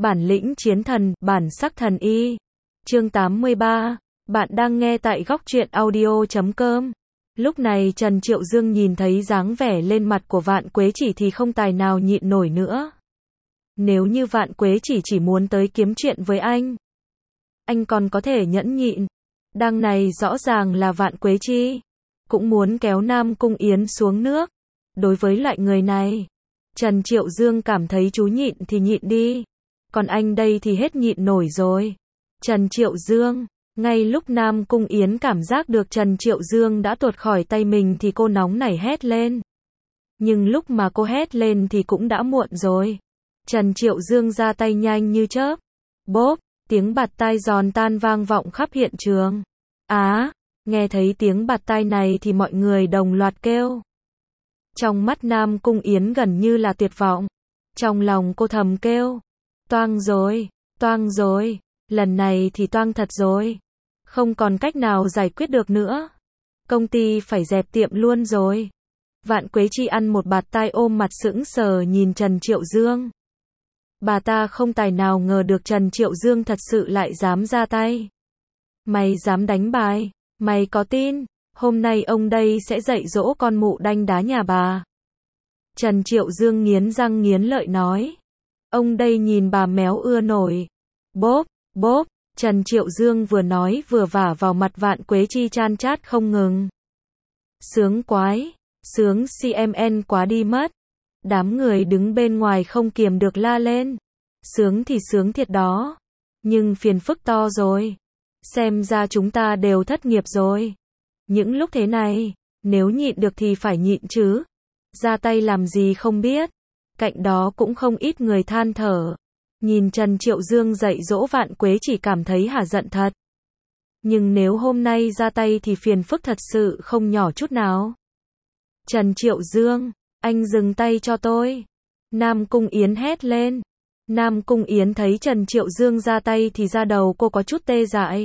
Bản lĩnh chiến thần, bản sắc thần y. Chương 83. Bạn đang nghe tại góc truyện audio.com. Lúc này Trần Triệu Dương nhìn thấy dáng vẻ lên mặt của Vạn Quế Chỉ thì không tài nào nhịn nổi nữa. Nếu như Vạn Quế chỉ muốn tới kiếm chuyện với anh còn có thể nhẫn nhịn. Đằng này rõ ràng là Vạn Quế Chi cũng muốn kéo Nam Cung Yến xuống nước. Đối với loại người này, Trần Triệu Dương cảm thấy chú nhịn thì nhịn đi. Còn anh đây thì hết nhịn nổi rồi. Trần Triệu Dương, ngay lúc Nam Cung Yến cảm giác được Trần Triệu Dương đã tuột khỏi tay mình thì cô nóng nảy hét lên. Nhưng lúc mà cô hét lên thì cũng đã muộn rồi. Trần Triệu Dương ra tay nhanh như chớp. Bốp, tiếng bạt tai giòn tan vang vọng khắp hiện trường. Nghe thấy tiếng bạt tai này thì mọi người đồng loạt kêu. Trong mắt Nam Cung Yến gần như là tuyệt vọng. Trong lòng cô thầm kêu. Toang rồi, lần này thì toang thật rồi. Không còn cách nào giải quyết được nữa. Công ty phải dẹp tiệm luôn rồi. Vạn Quế Chi ăn một bạt tai ôm mặt sững sờ nhìn Trần Triệu Dương. Bà ta không tài nào ngờ được Trần Triệu Dương thật sự lại dám ra tay. Mày dám đánh bài, mày có tin, hôm nay ông đây sẽ dạy dỗ con mụ đanh đá nhà bà. Trần Triệu Dương nghiến răng nghiến lợi nói. Ông đây nhìn bà méo ưa nổi. Bốp, Trần Triệu Dương vừa nói vừa vả vào mặt Vạn Quế Chi chan chát không ngừng. Sướng quái, sướng CMN quá đi mất. Đám người đứng bên ngoài không kiềm được la lên. Sướng thì sướng thiệt đó. Nhưng phiền phức to rồi. Xem ra chúng ta đều thất nghiệp rồi. Những lúc thế này, nếu nhịn được thì phải nhịn chứ. Ra tay làm gì không biết. Cạnh đó cũng không ít người than thở. Nhìn Trần Triệu Dương dạy dỗ Vạn Quế chỉ cảm thấy hả giận thật. Nhưng nếu hôm nay ra tay thì phiền phức thật sự không nhỏ chút nào. Trần Triệu Dương, anh dừng tay cho tôi. Nam Cung Yến hét lên. Nam Cung Yến thấy Trần Triệu Dương ra tay thì da đầu cô có chút tê dại.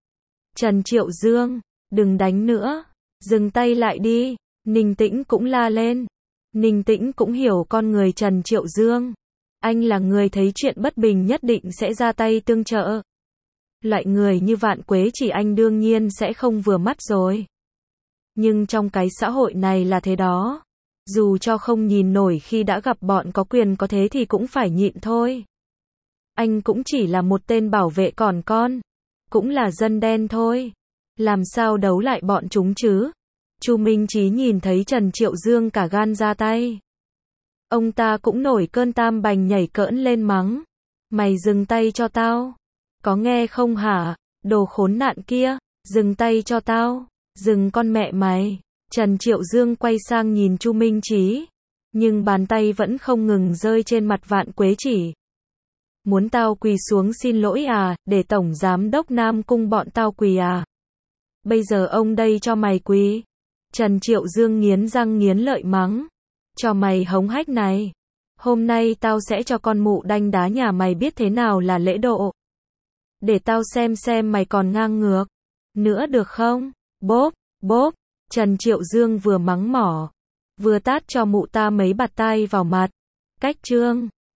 Trần Triệu Dương, đừng đánh nữa. Dừng tay lại đi. Ninh Tĩnh cũng la lên. Ninh Tĩnh cũng hiểu con người Trần Triệu Dương. Anh là người thấy chuyện bất bình nhất định sẽ ra tay tương trợ. Loại người như Vạn Quế Chỉ anh đương nhiên sẽ không vừa mắt rồi. Nhưng trong cái xã hội này là thế đó. Dù cho không nhìn nổi khi đã gặp bọn có quyền có thế thì cũng phải nhịn thôi. Anh cũng chỉ là một tên bảo vệ còn con. Cũng là dân đen thôi. Làm sao đấu lại bọn chúng chứ? Chu Minh Chí nhìn thấy Trần Triệu Dương cả gan ra tay. Ông ta cũng nổi cơn tam bành nhảy cỡn lên mắng. Mày dừng tay cho tao. Có nghe không hả? Đồ khốn nạn kia. Dừng tay cho tao. Dừng con mẹ mày. Trần Triệu Dương quay sang nhìn Chu Minh Chí. Nhưng bàn tay vẫn không ngừng rơi trên mặt Vạn Quế Chỉ. Muốn tao quỳ xuống xin lỗi à? Để Tổng Giám đốc Nam Cung bọn tao quỳ à? Bây giờ ông đây cho mày quỳ. Trần Triệu Dương nghiến răng nghiến lợi mắng. Cho mày hống hách này. Hôm nay tao sẽ cho con mụ đanh đá nhà mày biết thế nào là lễ độ. Để tao xem mày còn ngang ngược nữa được không? Bốp. Trần Triệu Dương vừa mắng mỏ, vừa tát cho mụ ta mấy bạt tai vào mặt. Cách trương,